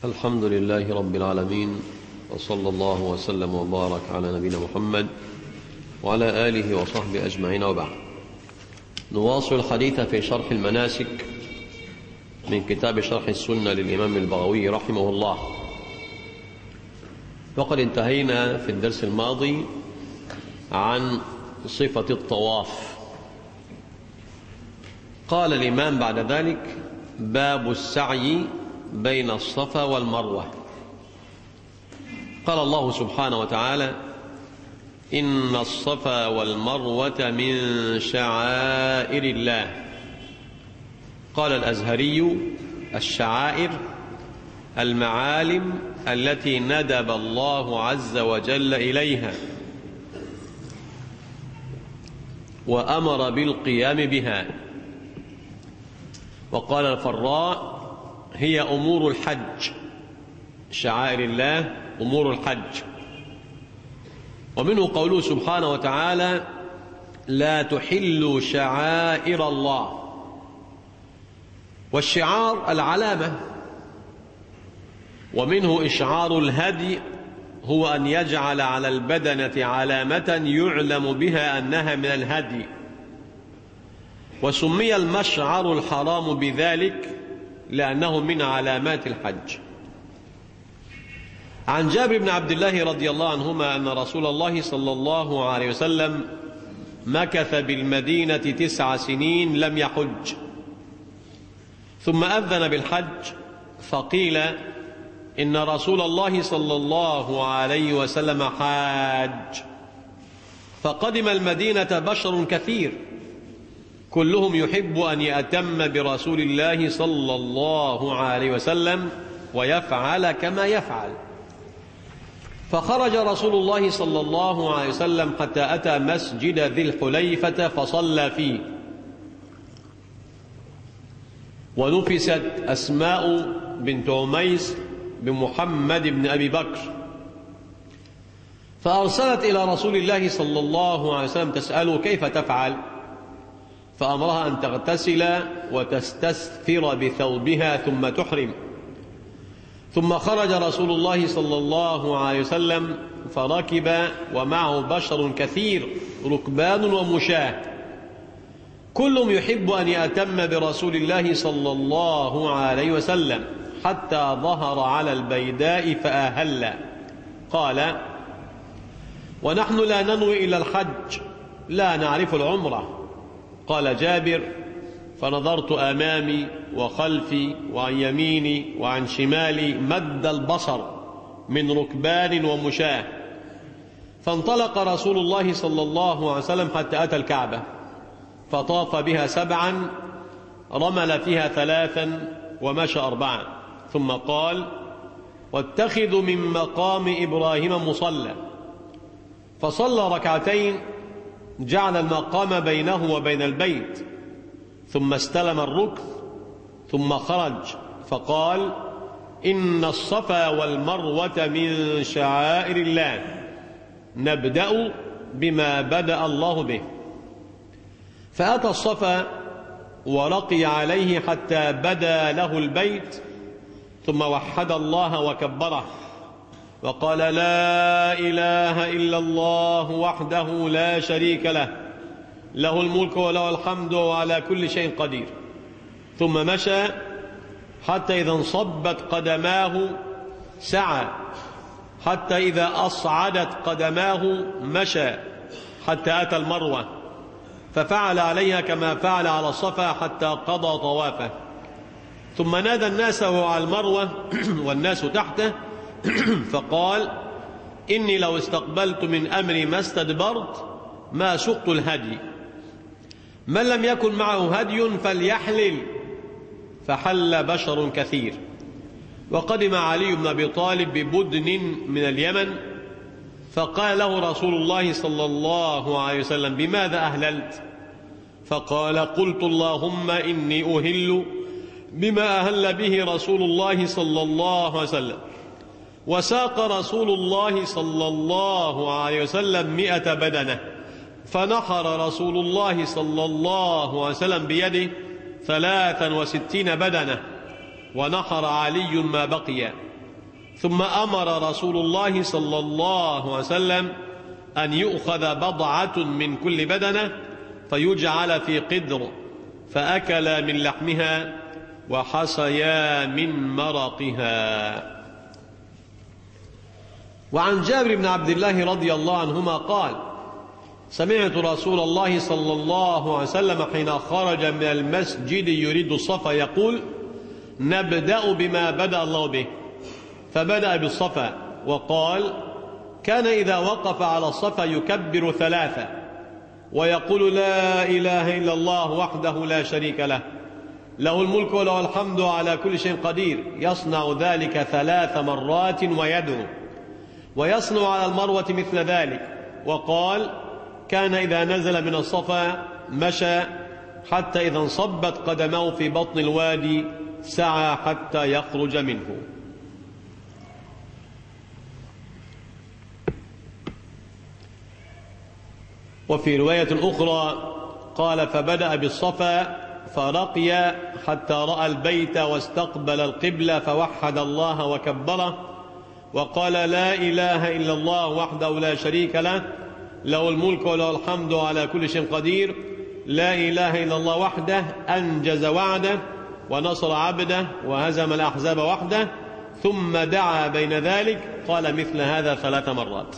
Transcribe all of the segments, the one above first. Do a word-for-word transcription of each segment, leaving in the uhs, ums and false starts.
الحمد لله رب العالمين، وصلى الله وسلم وبارك على نبينا محمد وعلى آله وصحبه أجمعين، وبعد. نواصل الحديث في شرح المناسك من كتاب شرح السنة للإمام البغوي رحمه الله. وقد انتهينا في الدرس الماضي عن صفة الطواف. قال الإمام بعد ذلك: باب السعي بين الصفا والمروة. قال الله سبحانه وتعالى: إن الصفا والمروة من شعائر الله. قال الأزهري: الشعائر المعالم التي ندب الله عز وجل إليها وأمر بالقيام بها. وقال الفراء: هي أمور الحج، شعائر الله أمور الحج. ومنه قوله سبحانه وتعالى: لا تحلوا شعائر الله. والشعار العلامة. ومنه إشعار الهدي، هو أن يجعل على البدنة علامة يعلم بها أنها من الهدي. وسمي المشعر الحرام بذلك لأنه من علامات الحج. عن جابر بن عبد الله رضي الله عنهما أن رسول الله صلى الله عليه وسلم مكث بالمدينة تسع سنين لم يحج، ثم أذن بالحج، فقيل: إن رسول الله صلى الله عليه وسلم حاج. فقدم المدينة بشر كثير كلهم يحب أن يأتم برسول الله صلى الله عليه وسلم ويفعل كما يفعل. فخرج رسول الله صلى الله عليه وسلم حتى أتى مسجد ذي الحليفة فصلى فيه. ونفست أسماء بنت عميس بمحمد بن أبي بكر، فأرسلت إلى رسول الله صلى الله عليه وسلم تسأله كيف تفعل، فأمرها أن تغتسل وتستثفر بثوبها ثم تحرم. ثم خرج رسول الله صلى الله عليه وسلم فركب ومعه بشر كثير ركبان ومشاة، كلهم يحب أن يأتم برسول الله صلى الله عليه وسلم حتى ظهر على البيداء فأهل. قال: ونحن لا ننوي إلى الحج، لا نعرف العمرة. قال جابر: فنظرت أمامي وخلفي وعن يميني وعن شمالي مد البصر من ركبان ومشاة. فانطلق رسول الله صلى الله عليه وسلم حتى أتى الكعبة، فطاف بها سبعا، رمل فيها ثلاثا، ومشى أربعا. ثم قال: واتخذوا من مقام إبراهيم مصلى. فصلى ركعتين، جعل المقام بينه وبين البيت، ثم استلم الركن، ثم خرج فقال: إن الصفا والمروة من شعائر الله، نبدأ بما بدأ الله به. فأتى الصفا ورقي عليه حتى بدا له البيت، ثم وحد الله وكبره وقال: لا إله إلا الله وحده لا شريك له، له الملك وله الحمد وعلى كل شيء قدير. ثم مشى حتى إذا انصبت قدماه سعى، حتى إذا أصعدت قدماه مشى، حتى أتى المروة ففعل عليها كما فعل على الصفا حتى قضى طوافه. ثم نادى الناس وهو على المروة والناس تحته فقال: إني لو استقبلت من أمري ما استدبرت ما سقت الهدي، من لم يكن معه هدي فليحلل. فحل بشر كثير. وقدم علي بن أبي طالب ببدن من اليمن، فقال له رسول الله صلى الله عليه وسلم: بماذا أهللت؟ فقال: قلت اللهم إني أهل بما أهل به رسول الله صلى الله عليه وسلم. وساق رسول الله صلى الله عليه وسلم مئة بدنة، فنحر رسول الله صلى الله عليه وسلم بيده ثلاثا وستين بدنة، ونحر علي ما بقي. ثم أمر رسول الله صلى الله عليه وسلم أن يؤخذ بضعة من كل بدنة فيجعل في قدر، فأكلا من لحمها وحصيا من مرقها. وعن جابر بن عبد الله رضي الله عنهما قال: سمعت رسول الله صلى الله عليه وسلم حين خرج من المسجد يريد الصفا يقول: نبدأ بما بدأ الله به، فبدأ بالصفا وقال: كان إذا وقف على الصفا يكبر ثلاثة ويقول: لا إله إلا الله وحده لا شريك له، له الملك وله الحمد على كل شيء قدير، يصنع ذلك ثلاث مرات ويدعو، ويصنع على المروة مثل ذلك. وقال: كان إذا نزل من الصفا مشى حتى إذا انصبت قدمه في بطن الوادي سعى حتى يخرج منه. وفي رواية أخرى قال: فبدأ بالصفا فرقي حتى رأى البيت واستقبل القبلة فوحد الله وكبره وقال: لا إله إلا الله وحده لا شريك له، له الملك وله الحمد على كل شيء قدير، لا إله إلا الله وحده أنجز وعده ونصر عبده وهزم الأحزاب وحده. ثم دعا بين ذلك، قال مثل هذا ثلاث مرات.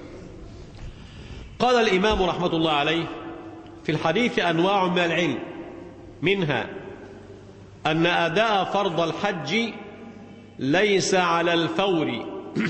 قال الإمام رحمة الله عليه: في الحديث أنواع من العلم، منها أن أداء فرض الحج ليس على الفور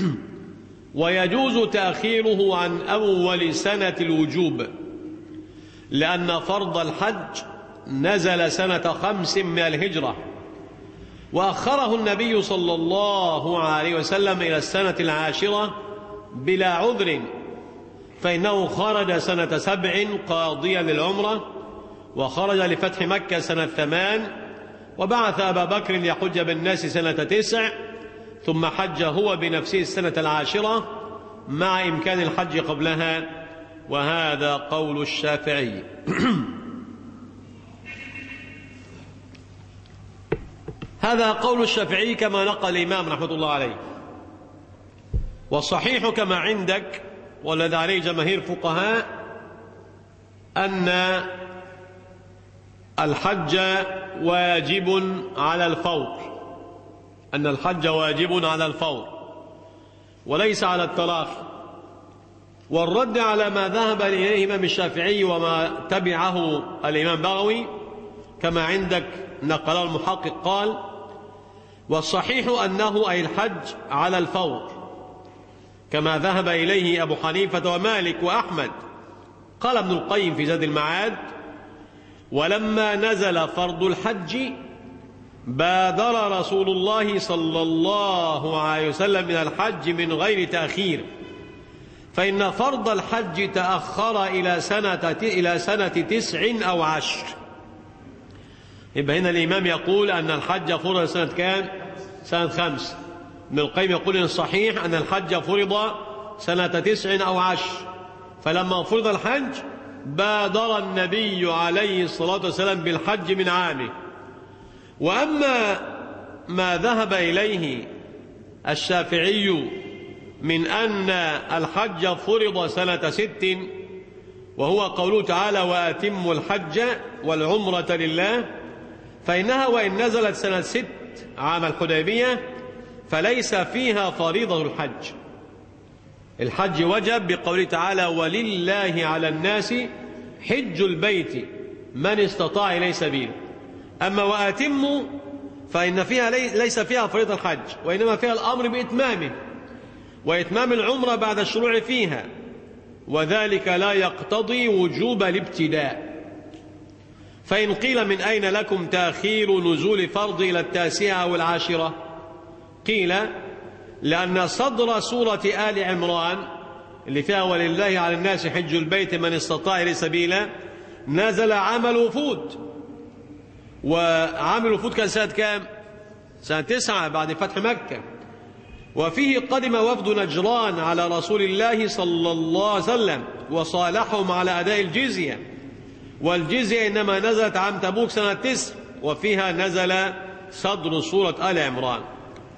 ويجوز تأخيره عن أول سنة الوجوب، لأن فرض الحج نزل سنة خمس من الهجرة، وأخره النبي صلى الله عليه وسلم إلى السنة العاشرة بلا عذر، فإنه خرج سنة سبع قاضيا للعمرة، وخرج لفتح مكة سنة ثمان، وبعث أبا بكر ليحج بالناس سنة تسع، ثم حج هو بنفسه السنة العاشرة مع إمكان الحج قبلها، وهذا قول الشافعي. هذا قول الشافعي كما نقل الإمام رحمة الله عليه. والصحيح كما عندك والذي عليه جماهير فقهاء أن الحج واجب على الفور، أن الحج واجب على الفور وليس على التراخي. والرد على ما ذهب إليه الإمام الشافعي وما تبعه الإمام بغوي كما عندك نقله المحقق قال: والصحيح أنه أي الحج على الفور، كما ذهب إليه أبو حنيفة ومالك وأحمد. قال ابن القيم في زاد المعاد: ولما نزل فرض الحج بادر رسول الله صلى الله عليه وسلم إلى الحج من غير تأخير، فإن فرض الحج تأخر إلى سنة, إلى سنة تسع أو عشر. يبقى هنا الإمام يقول أن الحج فرض سنة كام؟ سنة خمس. ابن القيم يقول إن الصحيح أن الحج فرض سنة تسع أو عشر، فلما فرض الحج بادر النبي عليه الصلاة والسلام بالحج من عامه. وأما ما ذهب إليه الشافعي من أن الحج فرض سنة ست، وهو قوله تعالى: وأتموا الحج والعمرة لله، فإنها وإن نزلت سنة ست عام الحديبية فليس فيها فريضة الحج. الحج وجب بقوله تعالى: ولله على الناس حج البيت من استطاع إليه سبيلا. أما وأتموا فإن فيها ليس فيها فريضة الحج، وإنما فيها الأمر بإتمامه وإتمام العمرة بعد الشروع فيها، وذلك لا يقتضي وجوب الابتداء. فإن قيل: من أين لكم تأخير نزول فرض إلى التاسعة أو العاشرة؟ قيل: لأن صدر سورة آل عمران اللي فيها ولله على الناس حج البيت من استطاع إليه سبيلا نزل عام الوفود، وعام الوفود كان سنة كام؟ سنة تسعة بعد فتح مكة. وفيه قدم وفد نجران على رسول الله صلى الله عليه وسلم وصالحهم على أداء الجزية، والجزية إنما نزلت عام تبوك سنة تسع، وفيها نزل صدر سورة آل عمران.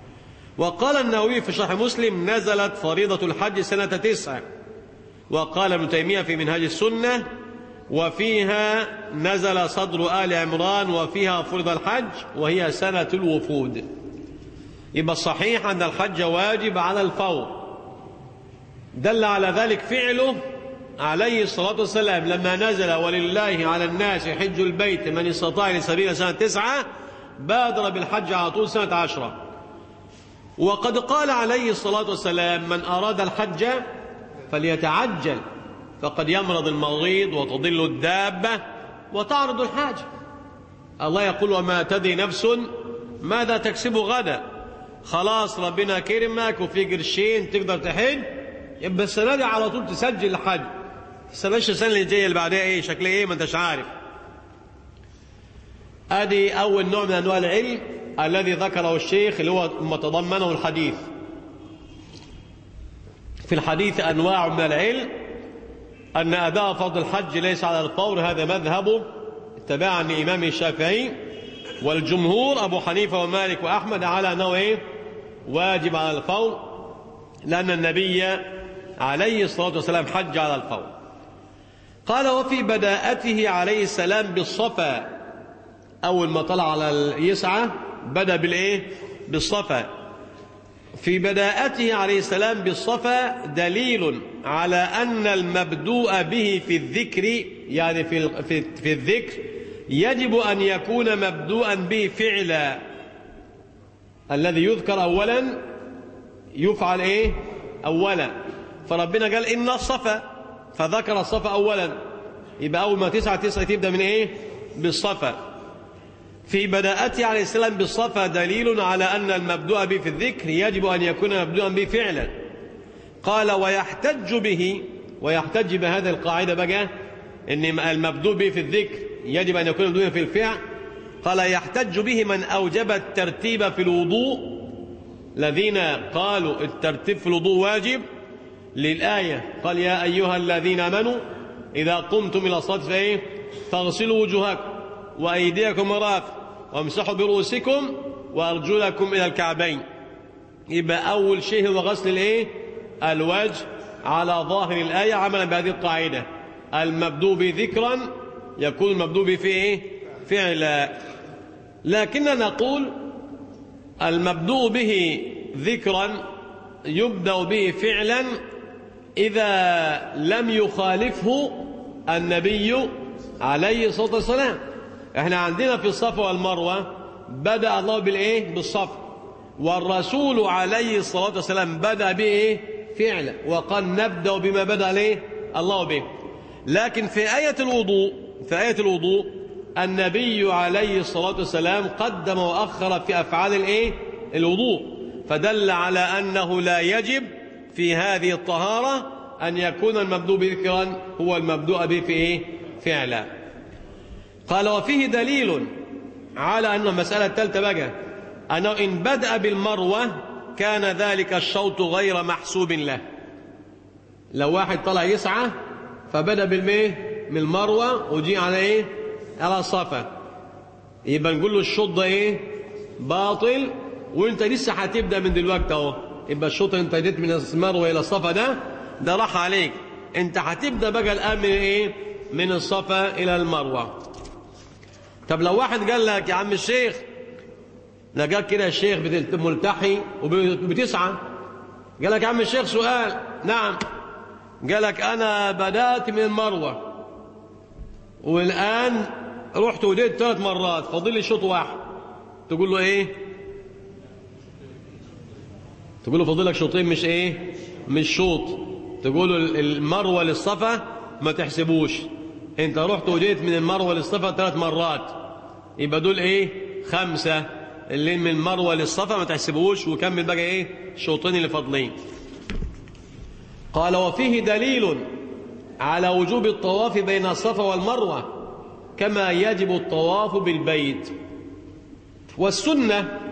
وقال النووي في شرح مسلم نزلت فريضة الحج سنة تسعة. وقال ابن تيمية في منهاج السنة وفيها نزل صدر آل عمران وفيها فرض الحج وهي سنة الوفود. يبقى الصحيح أن الحج واجب على الفور. دل على ذلك فعله عليه الصلاة والسلام لما نزل ولله على الناس حج البيت من استطاع إليه سبيلا سنة تسعة بادر بالحج على طول سنة عشرة. وقد قال عليه الصلاة والسلام من أراد الحج فليتعجل فقد يمرض المريض وتضل الدابة وتعرض الحاجة. الله يقول وما تدري نفس ماذا تكسب غدا. خلاص ربنا كرمك وفي قرشين تقدر تحج، يبقى السنة دي على طول تسجل الحج. تستناش السنة اللي جاية اللي بعدها ايه شكل ايه ما انتش عارف. ادي اول نوع من انواع العلم الذي ذكره الشيخ اللي هو ما تضمنه الحديث. في الحديث انواع من العلم ان اداء فرض الحج ليس على الفور، هذا مذهبه اتباعا لامام الشافعي والجمهور ابو حنيفه ومالك واحمد على انه ايه واجب على الفور، لان النبي عليه الصلاه والسلام حج على الفور. قال وفي بداءته عليه السلام بالصفا، اول ما طلع على اليسعى بدا بالايه بالصفا. في بداءته عليه السلام بالصفا دليل على ان المبدوء به في الذكر يعني في في, في الذكر يجب ان يكون مبدوءا به فعلا. الذي يذكر اولا يفعل ايه اولا. فربنا قال ان الصفا فذكر الصفا اولا، يبقى اول ما تسعة تسعة تبدا من ايه بالصفا. في بداءته عليه السلام بالصفا دليل على ان المبدوء به في الذكر يجب ان يكون مبدوءا به فعلا. قال ويحتج به، ويحتج بهذه القاعده بقى ان المبدوء به في الذكر يجب ان يكون مبدوءا في الفعل. قال يحتج به من اوجب الترتيب في الوضوء، الذين قالوا الترتيب في الوضوء واجب للآية قال يا أيها الذين آمنوا إذا قمتم إلى الصلاة فإيه فاغسلوا وجوهكم وأيديكم مرافق وامسحوا برؤوسكم وأرجلكم إلى الكعبين. يبقى أول شيء هو غسل الإيه الوجه على ظاهر الآية عملا بهذه القاعدة. المبدوء بذكرا يكون المبدوء به إيه فعلا. لكننا نقول المبدوء به ذكرا يبدأ به فعلا إذا لم يخالفه النبي عليه الصلاة والسلام. احنا عندنا في الصفا والمروة بدأ الله بالإيه بالصفا، والرسول عليه الصلاة والسلام بدأ به فعلا، وقال نبدأ بما بدأ ليه الله به. لكن في آية الوضوء في آية الوضوء النبي عليه الصلاة والسلام قدم وأخر في أفعال الإيه الوضوء، فدل على أنه لا يجب في هذه الطهارة أن يكون المبدوء بذكرا هو المبدوء به في إيه فعلا. قال وفيه دليل على أن المسألة الثالثة بقى أنه إن بدأ بالمروة كان ذلك الشوط غير محسوب له. لو واحد طلع يسعى فبدأ بالميه من المروة وجي على إيه على الصفا، يبقى نقول له الشوط ده إيه باطل، وانت لسه هتبدا من دلوقتي اهو. يبقى الشوط انت جيت من المروه الى الصفا ده ده راح عليك، انت هتبدا بقى الان من ايه من الصفا الى المروه. طب لو واحد قال لك يا عم الشيخ لقاك كده الشيخ ملتحي وبتسعى، قال لك يا عم الشيخ سؤال. نعم. قال لك انا بدات من المروه والان رحت وديت ثلاث مرات فاضل لي شوط واحد، تقول له ايه؟ تقول له فاضل لك شوطين مش ايه مش شوط. تقول له المروه للصفا ما تحسبوش، انت رحت وجيت من المروه للصفا ثلاث مرات، يبقى دول ايه خمسه اللي من المروه للصفا ما تحسبوش، وكمل بقى ايه الشوطين اللي فاضلين. قال وفيه دليل على وجوب الطواف بين الصفا والمروه كما يجب الطواف بالبيت. والسنه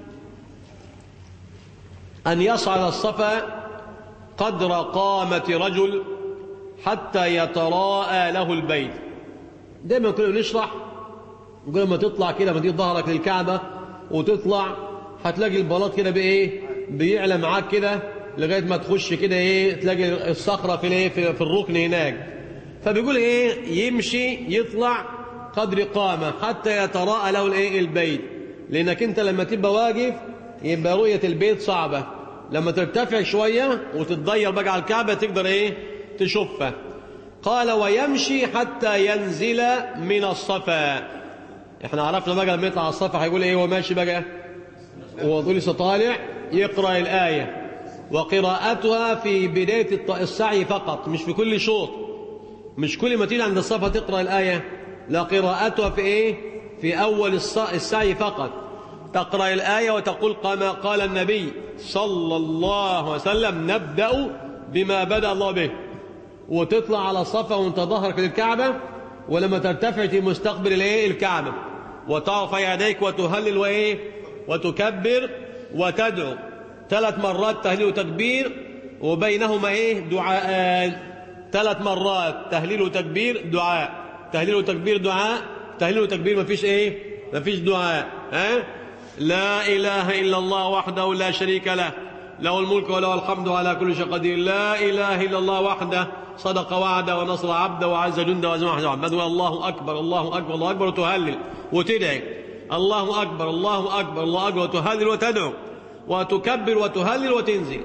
أن يصعد الصفا قدر قامة رجل حتى يتراءى له البيت. دايما كنا نشرح نقول لما تطلع كده ما تدي ظهرك للكعبة وتطلع هتلاقي البلاط كده بإيه بيعلى معاك كده لغاية ما تخش كده ايه تلاقي الصخرة في الايه في, في الركن هناك. فبيقول ايه يمشي يطلع قدر قامة حتى يتراءى له الايه البيت، لانك انت لما تبقى واقف يبقى رؤية البيت صعبة، لما ترتفع شوية وتتضير بقى على الكعبة تقدر ايه تشوفها. قال ويمشي حتى ينزل من الصفا. احنا عرفنا بقى لما يطلع على الصفا هيقول ايه وماشي بقى وهو لسه طالع يقرأ الآية، وقراءتها في بداية السعي فقط مش في كل شوط، مش كل ما تيجي عند الصفا تقرأ الآية، لا قراءتها في ايه في أول السعي فقط. تقرأ الآية وتقول كما قال النبي صلى الله عليه وسلم نبدأ بما بدأ الله به، وتطلع على الصفا وانت ظهرك للكعبة، ولما ترتفع في مستقبل الايه الكعبة وترفع يديك وتهلل وايه وتكبر وتدعو ثلاث مرات تهليل وتكبير، وبينهما ايه دعاءان، ثلاث مرات تهليل وتكبير دعاء، تهليل وتكبير دعاء، تهليل وتكبير مفيش ايه مفيش دعاء. ها لا اله الا الله وحده لا شريك له له الملك وله الحمد على كل شيء قدير، لا اله الا الله وحده صدق وعده ونصر عبده وعز جنده وهزم احزابه. الله اكبر الله اكبر الله اكبر وتهلل وتدعي، الله اكبر الله اكبر الله اكبر وتهلل وتدعو وتكبر وتهلل وتنزل.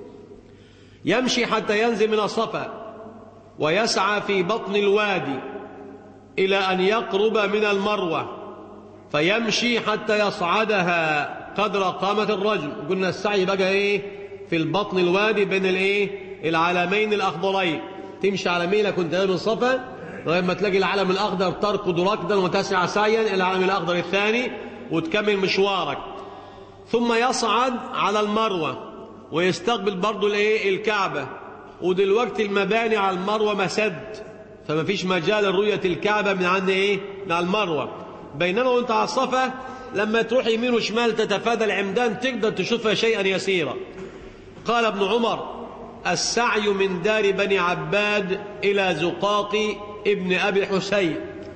يمشي حتى ينزل من الصفا ويسعى في بطن الوادي إلى أن يقرب من المروة، فيمشي حتى يصعدها قدر قامة الرجل. قلنا السعي بقى إيه في البطن الوادي بين الإيه العلمين الأخضرين، تمشي على ميلك وانت من الصفا لغاية ما تلاقي العلم الأخضر تركض ركضا وتسعى سعيا إلى العلم الأخضر الثاني وتكمل مشوارك، ثم يصعد على المروة ويستقبل برضو الايه الكعبة. ودلوقتي المباني على المروة مسد، فما فيش مجال لرؤية الكعبة من عند ايه من على المروة، بينما وانت على الصفا لما تروح يمين وشمال تتفادى العمدان تقدر تشوفها شيئا يسيرا. قال ابن عمر السعي من دار بني عباد إلى زقاق ابن أبي حسين.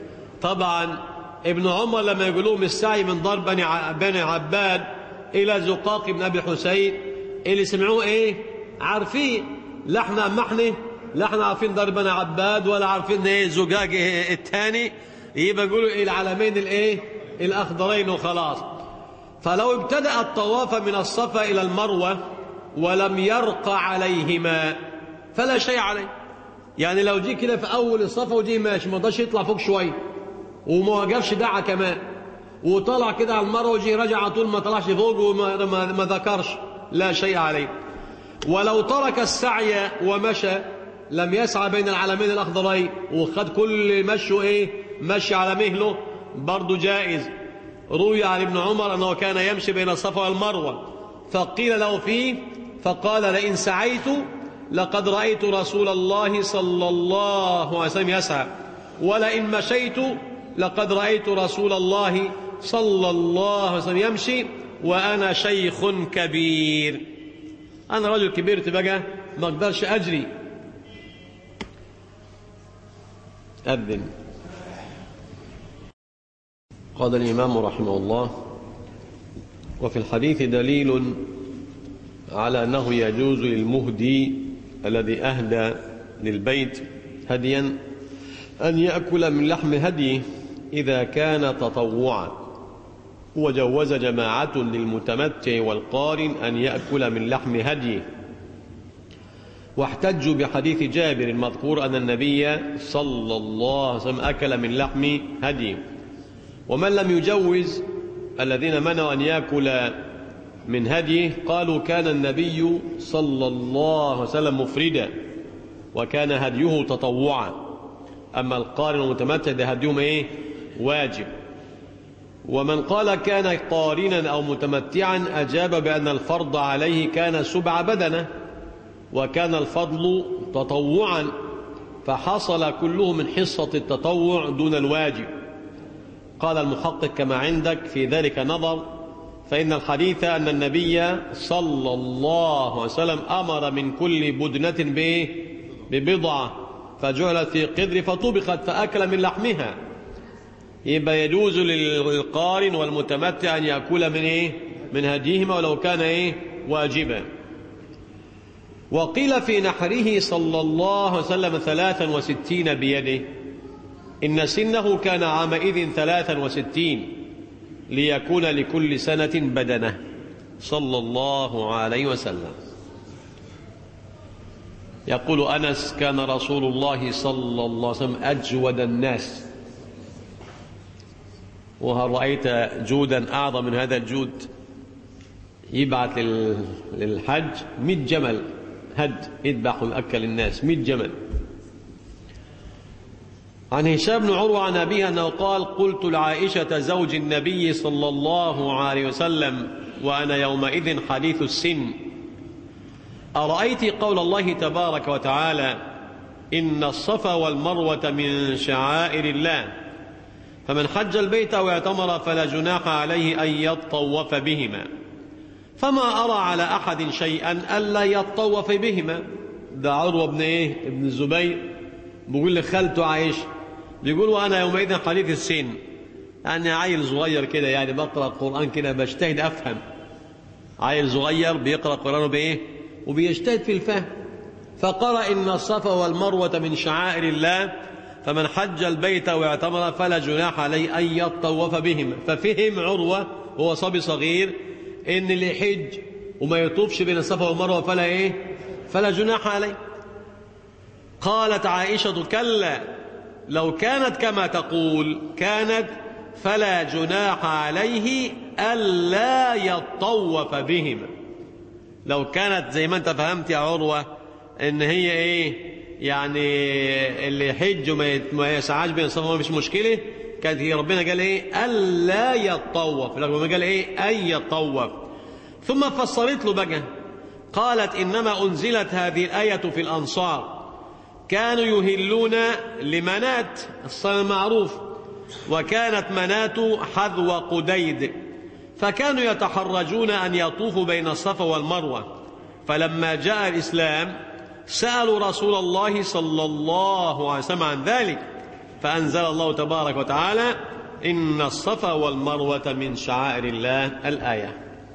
طبعا ابن عمر لما يقولون السعي من دار بني عباد إلى زقاق ابن أبي حسين اللي سمعوه إيه عارفين، لا احنا ما احنا لا احنا عارفين دار بني عباد ولا عارفين ايه زقاق إيه الثاني، يبقى يقولوا إيه العلمين الايه الأخضرين وخلاص. فلو ابتدأ الطواف من الصفا إلى المروة ولم يرق عليهما فلا شيء عليه، يعني لو جي كده في أول الصفا وجي ماشي ما قدرش يطلع فوق شوية وما وقفش دعا كمان وطلع كده على المروة وجي رجع على طول ما طلعش فوق وما ما ما ذكرش لا شيء عليه. ولو ترك السعي ومشى لم يسعى بين العلمين الأخضرين وخد كل مشوا إيه مشي على مهله برضه جائز. روي عن ابن عمر أنه كان يمشي بين الصفا والمروة فقيل له فيه فقال لئن سعيت لقد رأيت رسول الله صلى الله عليه وسلم يسعى، ولئن مشيت لقد رأيت رسول الله صلى الله عليه وسلم يمشي وأنا شيخ كبير. أنا رجل كبير بقى ما أقدرش أجري. أذن. قال الإمام رحمه الله وفي الحديث دليل على أنه يجوز للمهدي الذي أهدى للبيت هديا أن يأكل من لحم هديه إذا كان تطوعا، وجوز جماعة للمتمتع والقارن أن يأكل من لحم هديه، واحتجوا بحديث جابر المذكور أن النبي صلى الله عليه وسلم أكل من لحم هديه. ومن لم يجوز الذين منعوا أن يأكل من هديه قالوا كان النبي صلى الله عليه وسلم مفردا وكان هديه تطوعا، أما القارن والمتمتع ده هديهم إيه واجب. ومن قال كان قارنا أو متمتعا أجاب بأن الفرض عليه كان سبع بدنة وكان الفضل تطوعا، فحصل كله من حصة التطوع دون الواجب. قال المحقق كما عندك في ذلك نظر، فإن الحديث أن النبي صلى الله عليه وسلم أمر من كل بدنة ببضعة فجعلت في قدر فطبخت فأكل من لحمها، يبقى يجوز للقارن والمتمتع أن يأكل من إيه من هديهما ولو كان إيه واجبا. وقيل في نحره صلى الله عليه وسلم ثلاثا وستين بيده، إن سنه كان عامئذ ثلاثا وستين ليكون لكل سنة بدنة صلى الله عليه وسلم. يقول أنس: كان رسول الله صلى الله عليه وسلم أجود الناس. وهل رأيت جودا أعظم من هذا الجود؟ يبعث للحج مئة جمل هد يذبح ويأكل الناس، مئة جمل. عن هشام بن عروة عن أبيه أنه قال: قلت لعائشة زوج النبي صلى الله عليه وسلم وأنا يومئذ حديث السن: أرأيت قول الله تبارك وتعالى: إن الصفا والمروة من شعائر الله، فمن حج البيت أو اعتمر فلا جناح عليه أن يطوف بهما، فما أرى على أحد شيئا ألا يطوف بهما. ده عروة بن إيه؟ ابن الزبير بيقول لخالته عائشة، بيقول: وأنا يومئذ حديث السن، يعني عيل صغير كده، يعني بقرأ القرآن كده بجتهد أفهم. عيل صغير بيقرأ القرآن بإيه؟ وبيجتهد في الفهم. فقرأ: إن الصفا والمروة من شعائر الله، فمن حج البيت واعتمر فلا جناح عليه أن يطوف بهما. ففهم عروة وهو صبي صغير إن اللي يحج وما يطوفش بين الصفا والمروة فلا إيه؟ فلا جناح عليه. قالت عائشة: كلا، لو كانت كما تقول كانت فلا جناح عليه ألا يطوف بهما. لو كانت زي ما أنت فهمت يا عروة إن هي إيه؟ يعني اللي يحج وما يسعاش بين الصفا والمروة مش مشكلة، كانت هي ربنا قال إيه؟ ألا يطوف، ربنا قال إيه؟ أن يطوف. ثم فسرت له بقى، قالت: إنما أنزلت هذه الآية في الأنصار، كانوا يهلون لمنات الصنم المعروف، وكانت منات حذو قديد، فكانوا يتحرجون أن يطوفوا بين الصفا والمروة. فلما جاء الإسلام سألوا رسول الله صلى الله عليه وسلم عن ذلك، فأنزل الله تبارك وتعالى: إن الصفا والمروة من شعائر الله، الآية.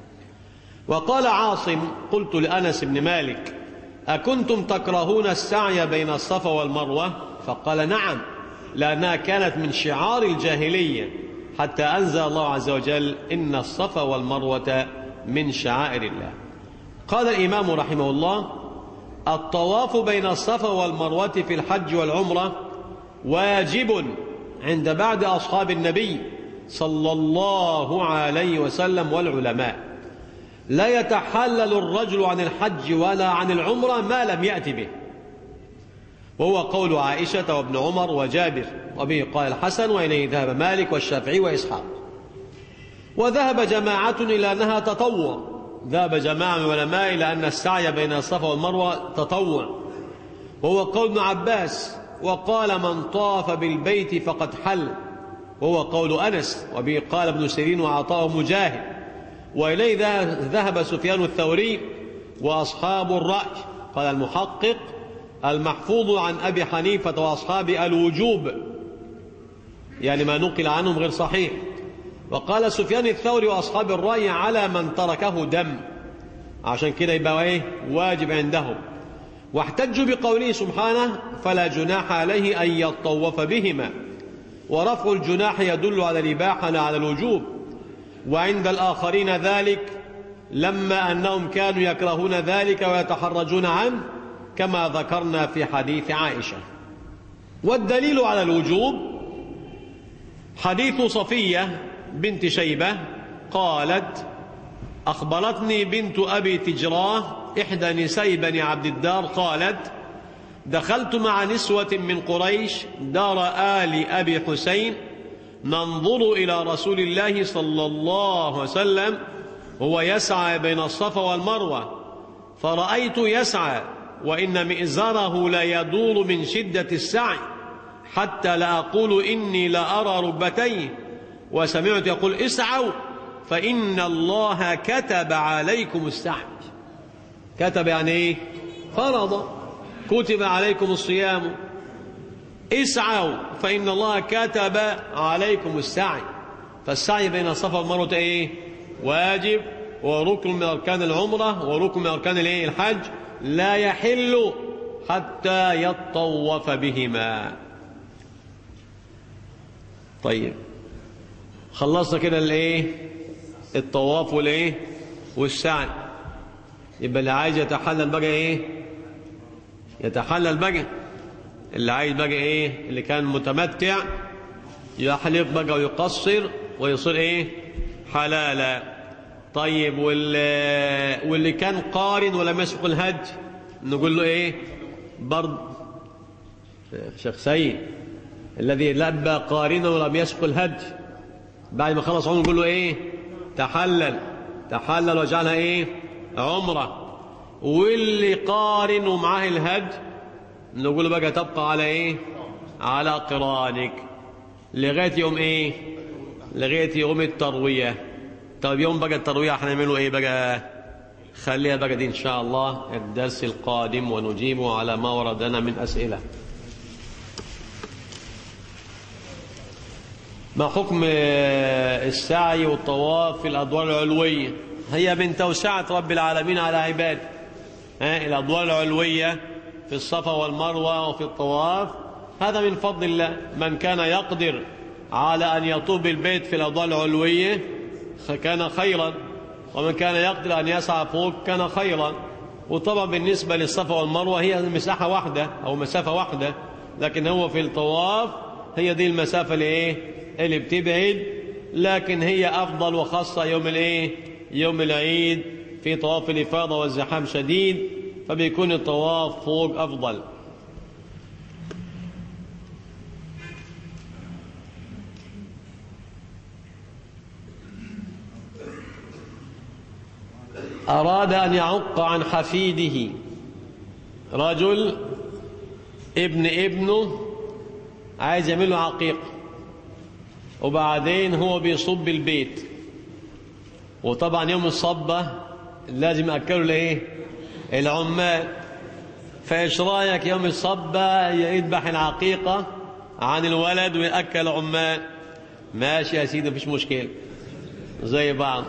وقال عاصم: قلت لأنس بن مالك: أكنتم تكرهون السعي بين الصفا والمروة؟ فقال: نعم، لأنها كانت من شعار الجاهلية، حتى أنزل الله عز وجل: إن الصفا والمروة من شعائر الله. قال الإمام رحمه الله: الطواف بين الصفا والمروة في الحج والعمرة واجب عند بعض أصحاب النبي صلى الله عليه وسلم والعلماء، لا يتحلل الرجل عن الحج ولا عن العمرة ما لم يأتي به، وهو قول عائشة وابن عمر وجابر، وبه قال الحسن، وإليه ذهب مالك والشافعي وإسحاق. وذهب جماعة إلى أنها تطوع، ذهب جماعة من العلماء إلى أن السعي بين الصفا والمروة تطوع، وهو قول ابن عباس. وقال: من طاف بالبيت فقد حل، وهو قول أنس، وبه قال ابن سيرين وعطاء مجاهد. وإليه ذهب سفيان الثوري وأصحاب الرأي. قال المحقق: المحفوظ عن أبي حنيفة وأصحابه الوجوب، يعني ما نقل عنهم غير صحيح. وقال سفيان الثوري وأصحاب الرأي: على من تركه دم، عشان كده يبقى ايه؟ واجب عندهم. واحتجوا بقوله سبحانه: فلا جناح عليه أن يطوف بهما، ورفع الجناح يدل على الإباحة لا على الوجوب. وعند الآخرين ذلك لما أنهم كانوا يكرهون ذلك ويتحرجون عنه، كما ذكرنا في حديث عائشة. والدليل على الوجوب حديث صفية بنت شيبة قالت: أخبرتني بنت أبي تجراه إحدى نساء بني عبد الدار قالت: دخلت مع نسوة من قريش دار آل أبي حسين ننظر إلى رسول الله صلى الله عليه وسلم وهو يسعى بين الصفا والمروة، فرأيت يسعى وإن مئزره لا يدور من شدة السعي، حتى لا أقول إني لأرى ركبتيه، وسمعت يقول: اسعوا فإن الله كتب عليكم السعي. كتب يعني إيه؟ فرض، كتب عليكم الصيام، اسعوا فإن الله كتب عليكم السعي. فالسعي بين الصفا والمروة إيه؟ واجب، وركن من أركان العمرة وركن من أركان الايه الحج، لا يحل حتى يطوف بهما. طيب خلصنا كده الايه الطواف والايه والسعي. يبقى اللي عايز يتحلل بقى ايه يتحلل بقى، اللي عايز بقى ايه اللي كان متمتع يحلق بقى ويقصر ويصير ايه حلالا. طيب واللي, واللي كان قارن ولم يسبق الهدي نقول له ايه برضه شيخ سيد الذي لبى قارنا ولم يسبق الهدي بعد ما خلص عمره نقول له ايه تحلل تحلل وجعلها ايه عمره. واللي قارن ومعاه الهدي نقول له بقى تبقى على ايه على قرانك لغايه يوم ايه لغايه يوم الترويه. طب يوم بقى الترويه هنعمله ايه بقى؟ خليها بقى دي ان شاء الله الدرس القادم ونجيب على ما وردنا من اسئله. ما حكم السعي والطواف في الادوار العلويه؟ هي من توسعه رب العالمين على عباده. ها الادوار العلويه في الصفا والمروه وفي الطواف هذا من فضل الله. من كان يقدر على ان يطوف بالبيت في الادوار العلويه كان خيرا، ومن كان يقدر أن يسعى فوق كان خيرا. وطبعا بالنسبة للصفا والمروة هي مساحة واحدة أو مسافة واحدة، لكن هو في الطواف هي دي المسافة اللي إيه اللي بتبعد، لكن هي أفضل وخاصة يوم الإيه يوم العيد في طواف الإفاضة والزحام شديد، فبيكون الطواف فوق أفضل. أراد أن يعق عن حفيده، رجل ابن ابنه عايز يعمل له عقيقة، وبعدين هو بيصب البيت، وطبعا يوم الصبة لازم يأكلوا لإيه العمال. فإيش رأيك يوم الصبة يذبح العقيقة عن الولد ويأكل عمال؟ ماشي يا سيدي مفيش مشكلة زي بعض.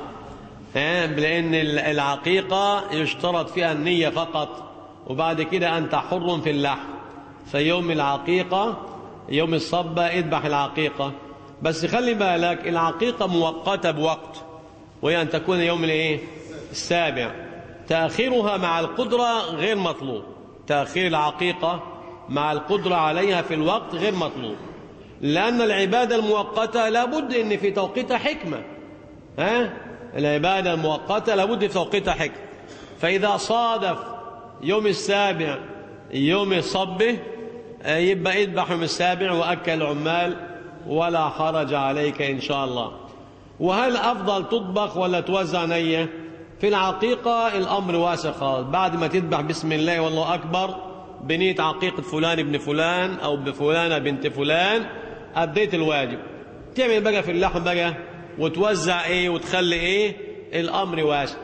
لأن العقيقة يشترط فيها النية فقط، وبعد كده أنت حر في اللحم. فيوم العقيقة يوم الصبة اذبح العقيقة، بس خلي بالك العقيقة مؤقتة بوقت، وهي أن تكون يوم الايه السابع. تأخيرها مع القدرة غير مطلوب، تأخير العقيقة مع القدرة عليها في الوقت غير مطلوب، لأن العبادة المؤقتة لابد أن في توقيتها حكمة. ها العبادة المؤقتة لابد في توقيتها حكمة. فإذا صادف يوم السابع يوم الصبه يبقى اذبح يوم السابع وأكل العمال ولا حرج عليك إن شاء الله. وهل أفضل تطبخ ولا توزع نية؟ في العقيقة الأمر واسع خالص، بعد ما تذبح بسم الله والله أكبر بنية عقيقة فلان ابن فلان أو بفلانة بنت فلان أديت الواجب. تعمل بقى في اللحم بقى وتوزع ايه وتخلي ايه الامر واسع.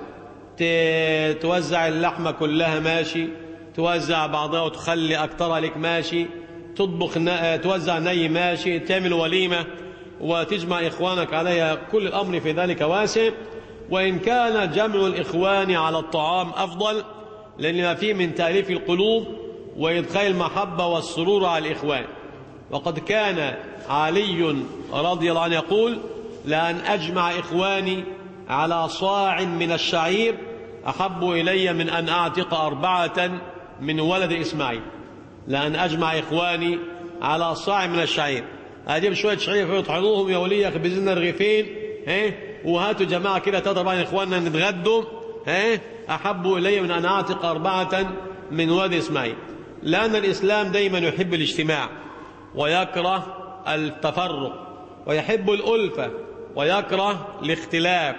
توزع اللحمه كلها ماشي، توزع بعضها وتخلي اكترها لك ماشي، تطبخ توزع ني ماشي، تعمل وليمه وتجمع اخوانك عليها، كل الامر في ذلك واسع. وان كان جمع الاخوان على الطعام افضل، لان ما فيه من تاليف القلوب وادخال المحبه والسرور على الاخوان. وقد كان علي رضي الله عنه يقول: لأن أجمع إخواني على صاع من الشعير أحب إلي من أن أعتق أربعة من ولد إسماعيل. لأن أجمع إخواني على صاع من الشعير، أجيب شوية شعير فيطحنوهم يا ولي يخبزنا رغيفين وهاتوا جماعة كده ثلاثة أربعة إخواننا نتغدوا، أحب إلي من أن أعتق أربعة من ولد إسماعيل. لأن الإسلام دايما يحب الاجتماع ويكره التفرق ويحب الألفة ويكره الاختلاف.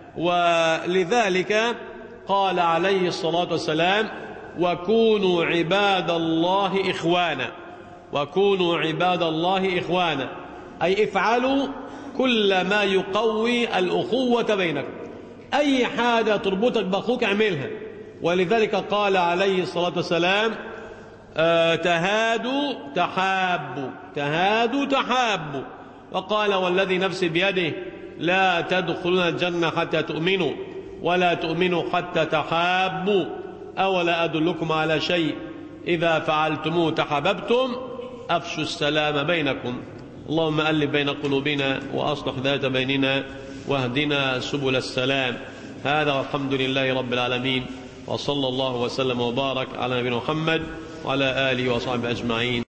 ولذلك قال عليه الصلاة والسلام: وكونوا عباد الله إخوانا، وكونوا عباد الله إخوانا، أي افعلوا كل ما يقوي الأخوة بينكم، أي حاجة تربطك بأخوك اعملها. ولذلك قال عليه الصلاة والسلام: آه تهادوا تحابوا، تهادوا تحابوا. وقال: والذي نفسي بيده لا تدخلون الجنة حتى تؤمنوا ولا تؤمنوا حتى تحابوا أولا أدلكم على شيء إذا فعلتموه تحاببتم أفشوا السلام بينكم. اللهم ألف بين قلوبنا وأصلح ذات بيننا واهدنا سبل السلام. هذا والحمد لله رب العالمين، وصلى الله وسلم وبارك على نبينا محمد وعلى آله وصحبه أجمعين.